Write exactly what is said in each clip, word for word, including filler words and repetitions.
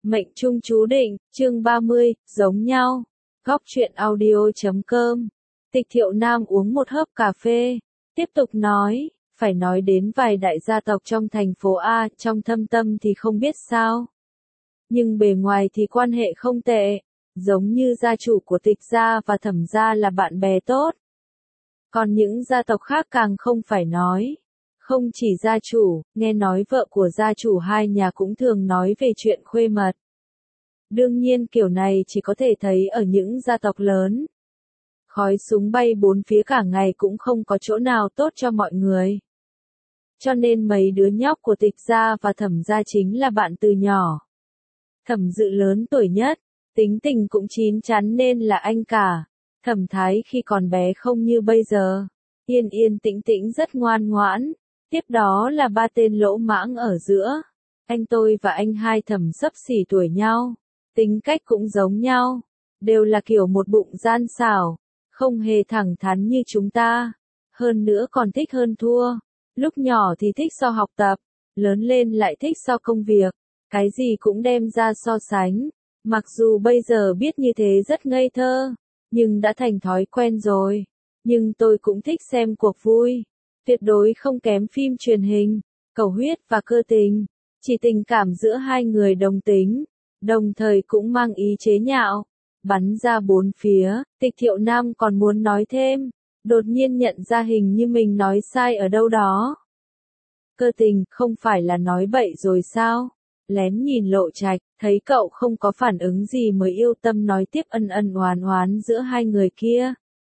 Mệnh trung chú định, chương ba mươi, giống nhau. Góc truyện audio chấm com. Tịch Thiệu Nam uống một hớp cà phê, tiếp tục nói, phải nói đến vài đại gia tộc trong thành phố A, trong thâm tâm thì không biết sao. Nhưng bề ngoài thì quan hệ không tệ, giống như gia chủ của Tịch gia và Thẩm gia là bạn bè tốt. Còn những gia tộc khác càng không phải nói. Không chỉ gia chủ, nghe nói vợ của gia chủ hai nhà cũng thường nói về chuyện khuê mật. Đương nhiên kiểu này chỉ có thể thấy ở những gia tộc lớn. Khói súng bay bốn phía cả ngày cũng không có chỗ nào tốt cho mọi người. Cho nên mấy đứa nhóc của Tịch gia và Thẩm gia chính là bạn từ nhỏ. Thẩm Dự lớn tuổi nhất, tính tình cũng chín chắn nên là anh cả. Thẩm Thái khi còn bé không như bây giờ, yên yên tĩnh tĩnh rất ngoan ngoãn. Tiếp đó là ba tên lỗ mãng ở giữa. Anh tôi và anh hai Thẩm xấp xỉ tuổi nhau. Tính cách cũng giống nhau. Đều là kiểu một bụng gian xảo. Không hề thẳng thắn như chúng ta. Hơn nữa còn thích hơn thua. Lúc nhỏ thì thích so học tập. Lớn lên lại thích so công việc. Cái gì cũng đem ra so sánh. Mặc dù bây giờ biết như thế rất ngây thơ. Nhưng đã thành thói quen rồi. Nhưng tôi cũng thích xem cuộc vui. Tuyệt đối không kém phim truyền hình, cầu huyết và cơ tình. Chỉ tình cảm giữa hai người đồng tính, đồng thời cũng mang ý chế nhạo. Bắn ra bốn phía, Tịch Thiệu Nam còn muốn nói thêm, đột nhiên nhận ra hình như mình nói sai ở đâu đó. Cơ tình, không phải là nói bậy rồi sao? Lén nhìn Lộ Trạch, thấy cậu không có phản ứng gì mới yêu tâm nói tiếp ân ân oán oán giữa hai người kia.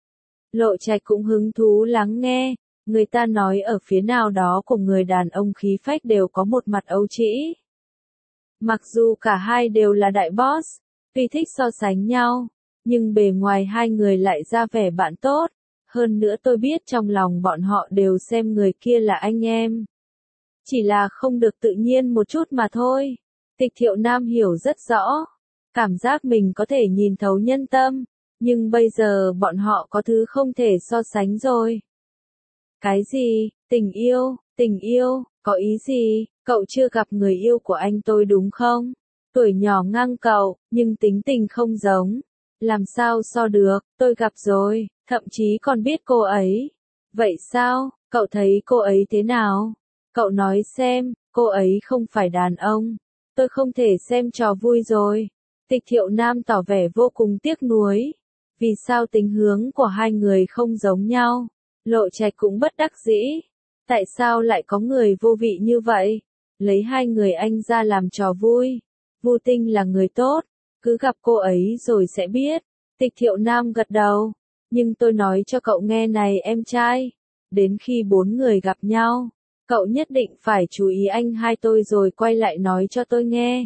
Lộ Trạch cũng hứng thú lắng nghe. Người ta nói ở phía nào đó của người đàn ông khí phách đều có một mặt ấu trĩ. Mặc dù cả hai đều là đại boss, tuy thích so sánh nhau, nhưng bề ngoài hai người lại ra vẻ bạn tốt. Hơn nữa tôi biết trong lòng bọn họ đều xem người kia là anh em. Chỉ là không được tự nhiên một chút mà thôi. Tịch Thiệu Nam hiểu rất rõ. Cảm giác mình có thể nhìn thấu nhân tâm. Nhưng bây giờ bọn họ có thứ không thể so sánh rồi. Cái gì? Tình yêu? Tình yêu? Có ý gì? Cậu chưa gặp người yêu của anh tôi đúng không? Tuổi nhỏ ngang cậu, nhưng tính tình không giống. Làm sao so được? Tôi gặp rồi, thậm chí còn biết cô ấy. Vậy sao? Cậu thấy cô ấy thế nào? Cậu nói xem, cô ấy không phải đàn ông. Tôi không thể xem trò vui rồi. Tịch Thiệu Nam tỏ vẻ vô cùng tiếc nuối. Vì sao tính hướng của hai người không giống nhau? Lộ Trạch cũng bất đắc dĩ. Tại sao lại có người vô vị như vậy? Lấy hai người anh ra làm trò vui. Vu Tinh là người tốt. Cứ gặp cô ấy rồi sẽ biết. Tịch Thiệu Nam gật đầu. Nhưng tôi nói cho cậu nghe này em trai. Đến khi bốn người gặp nhau, cậu nhất định phải chú ý anh hai tôi rồi quay lại nói cho tôi nghe.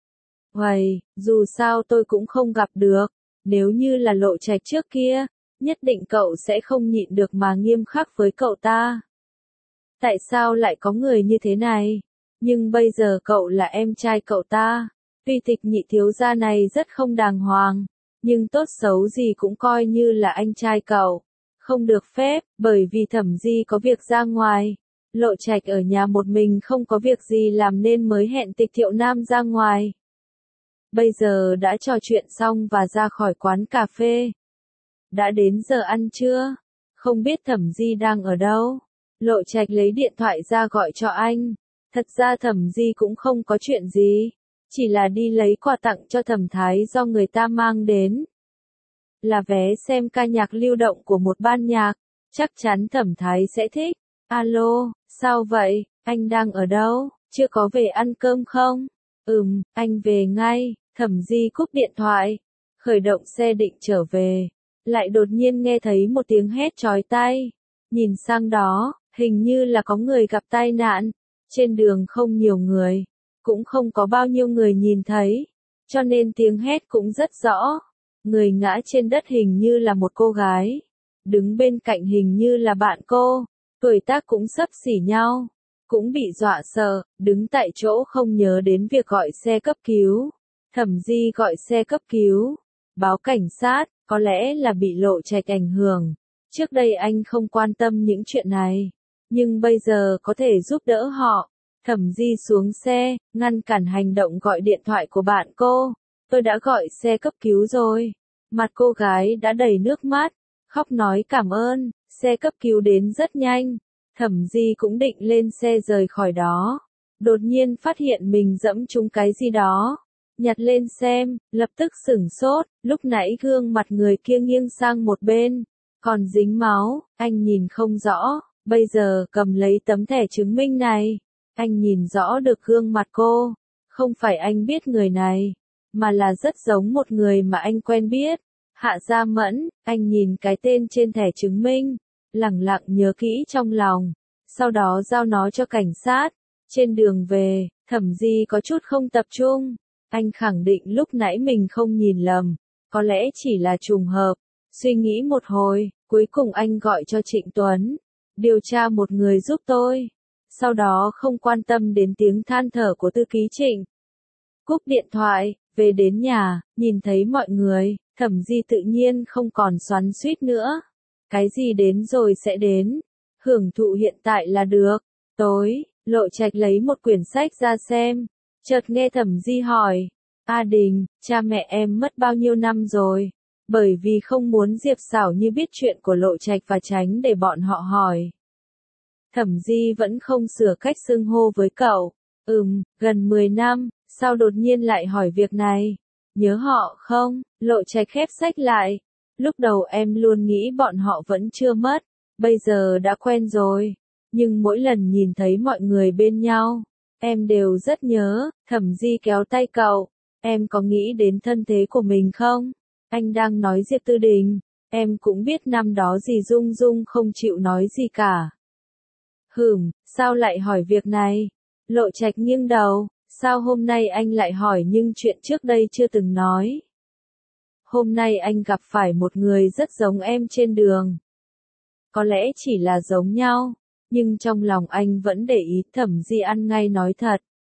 Uầy, dù sao tôi cũng không gặp được. Nếu như là Lộ Trạch trước kia, nhất định cậu sẽ không nhịn được mà nghiêm khắc với cậu ta. Tại sao lại có người như thế này? Nhưng bây giờ cậu là em trai cậu ta. Tuy Tịch nhị thiếu gia này rất không đàng hoàng, nhưng tốt xấu gì cũng coi như là anh trai cậu. Không được phép, bởi vì Thẩm Di có việc ra ngoài. Lộ Trạch ở nhà một mình không có việc gì làm nên mới hẹn Tịch Thiệu Nam ra ngoài. Bây giờ đã trò chuyện xong và ra khỏi quán cà phê. Đã đến giờ ăn trưa, không biết Thẩm Di đang ở đâu. Lộ Trạch lấy điện thoại ra gọi cho anh. Thật ra Thẩm Di cũng không có chuyện gì, chỉ là đi lấy quà tặng cho Thẩm Thái do người ta mang đến. Là vé xem ca nhạc lưu động của một ban nhạc, chắc chắn Thẩm Thái sẽ thích. Alo, sao vậy, anh đang ở đâu, chưa có về ăn cơm không? Ừm, anh về ngay. Thẩm Di cúp điện thoại, khởi động xe định trở về. Lại đột nhiên nghe thấy một tiếng hét chói tai. Nhìn sang đó, hình như là có người gặp tai nạn. Trên đường không nhiều người, cũng không có bao nhiêu người nhìn thấy, cho nên tiếng hét cũng rất rõ. Người ngã trên đất hình như là một cô gái, đứng bên cạnh hình như là bạn cô, tuổi tác cũng xấp xỉ nhau, cũng bị dọa sợ, đứng tại chỗ không nhớ đến việc gọi xe cấp cứu. Thẩm Di gọi xe cấp cứu, báo cảnh sát, có lẽ là bị Lộ Trạch ảnh hưởng. Trước đây anh không quan tâm những chuyện này, nhưng bây giờ có thể giúp đỡ họ. Thẩm Di xuống xe, ngăn cản hành động gọi điện thoại của bạn cô. Tôi đã gọi xe cấp cứu rồi. Mặt cô gái đã đầy nước mắt, khóc nói cảm ơn, xe cấp cứu đến rất nhanh. Thẩm Di cũng định lên xe rời khỏi đó. Đột nhiên phát hiện mình dẫm trúng cái gì đó. Nhặt lên xem, lập tức sửng sốt, lúc nãy gương mặt người kia nghiêng sang một bên. Còn dính máu, anh nhìn không rõ, bây giờ cầm lấy tấm thẻ chứng minh này. Anh nhìn rõ được gương mặt cô. Không phải anh biết người này, mà là rất giống một người mà anh quen biết. Hạ Gia Mẫn, anh nhìn cái tên trên thẻ chứng minh, lẳng lặng nhớ kỹ trong lòng, sau đó giao nó cho cảnh sát. Trên đường về, Thẩm Di có chút không tập trung, anh khẳng định lúc nãy mình không nhìn lầm, có lẽ chỉ là trùng hợp. Suy nghĩ một hồi, cuối cùng anh gọi cho Trịnh Tuấn, điều tra một người giúp tôi, sau đó không quan tâm đến tiếng than thở của thư ký Trịnh. Cúp điện thoại, về đến nhà, nhìn thấy mọi người, Thẩm Di tự nhiên không còn xoắn xuýt nữa. Cái gì đến rồi sẽ đến, hưởng thụ hiện tại là được. Tối, Lộ Trạch lấy một quyển sách ra xem, chợt nghe Thẩm Di hỏi, A Đình, cha mẹ em mất bao nhiêu năm rồi? Bởi vì không muốn Diệp Sảo Như biết chuyện của Lộ Trạch và tránh để bọn họ hỏi. Thẩm Di vẫn không sửa cách xưng hô với cậu. Ừm, gần mười năm, sao đột nhiên lại hỏi việc này? Nhớ họ không? Lộ Trạch khép sách lại. Lúc đầu em luôn nghĩ bọn họ vẫn chưa mất, bây giờ đã quen rồi. Nhưng mỗi lần nhìn thấy mọi người bên nhau, em đều rất nhớ. Thẩm Di kéo tay cậu. Em có nghĩ đến thân thế của mình không? Anh đang nói Diệp Tư Đình. Em cũng biết năm đó dì Dung Dung không chịu nói gì cả. Hửm, sao lại hỏi việc này? Lộ Trạch nghiêng đầu. Sao hôm nay anh lại hỏi nhưng chuyện trước đây chưa từng nói? Hôm nay anh gặp phải một người rất giống em trên đường. Có lẽ chỉ là giống nhau, nhưng trong lòng anh vẫn để ý. Thẩm Di ăn ngay nói thật.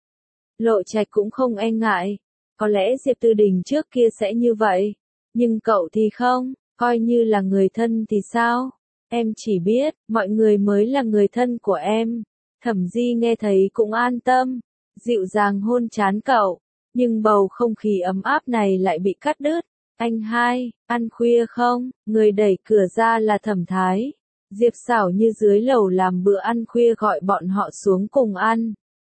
Lộ Trạch cũng không e ngại. Có lẽ Diệp Tư Đình trước kia sẽ như vậy, nhưng cậu thì không, coi như là người thân thì sao? Em chỉ biết, mọi người mới là người thân của em. Thẩm Di nghe thấy cũng an tâm, dịu dàng hôn trán cậu, nhưng bầu không khí ấm áp này lại bị cắt đứt. Anh hai, ăn khuya không? Người đẩy cửa ra là Thẩm Thái. Diệp Sảo Như dưới lầu làm bữa ăn khuya gọi bọn họ xuống cùng ăn.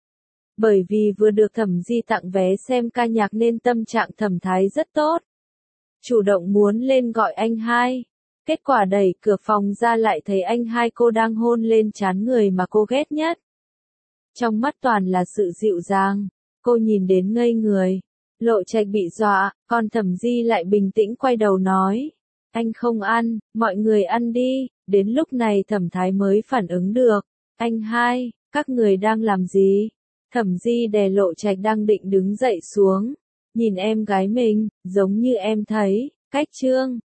Bởi vì vừa được Thẩm Di tặng vé xem ca nhạc nên tâm trạng Thẩm Thái rất tốt. Chủ động muốn lên gọi anh hai. Kết quả đẩy cửa phòng ra lại thấy anh hai cô đang hôn lên trán người mà cô ghét nhất. Trong mắt toàn là sự dịu dàng, cô nhìn đến ngây người. Lộ Trạch bị dọa, còn Thẩm Di lại bình tĩnh quay đầu nói. Anh không ăn, mọi người ăn đi. Đến lúc này Thẩm Thái mới phản ứng được. Anh hai, các người đang làm gì? Thẩm Di đè Lộ Trạch đang định đứng dậy xuống. Nhìn em gái mình, giống như em thấy, cách trương.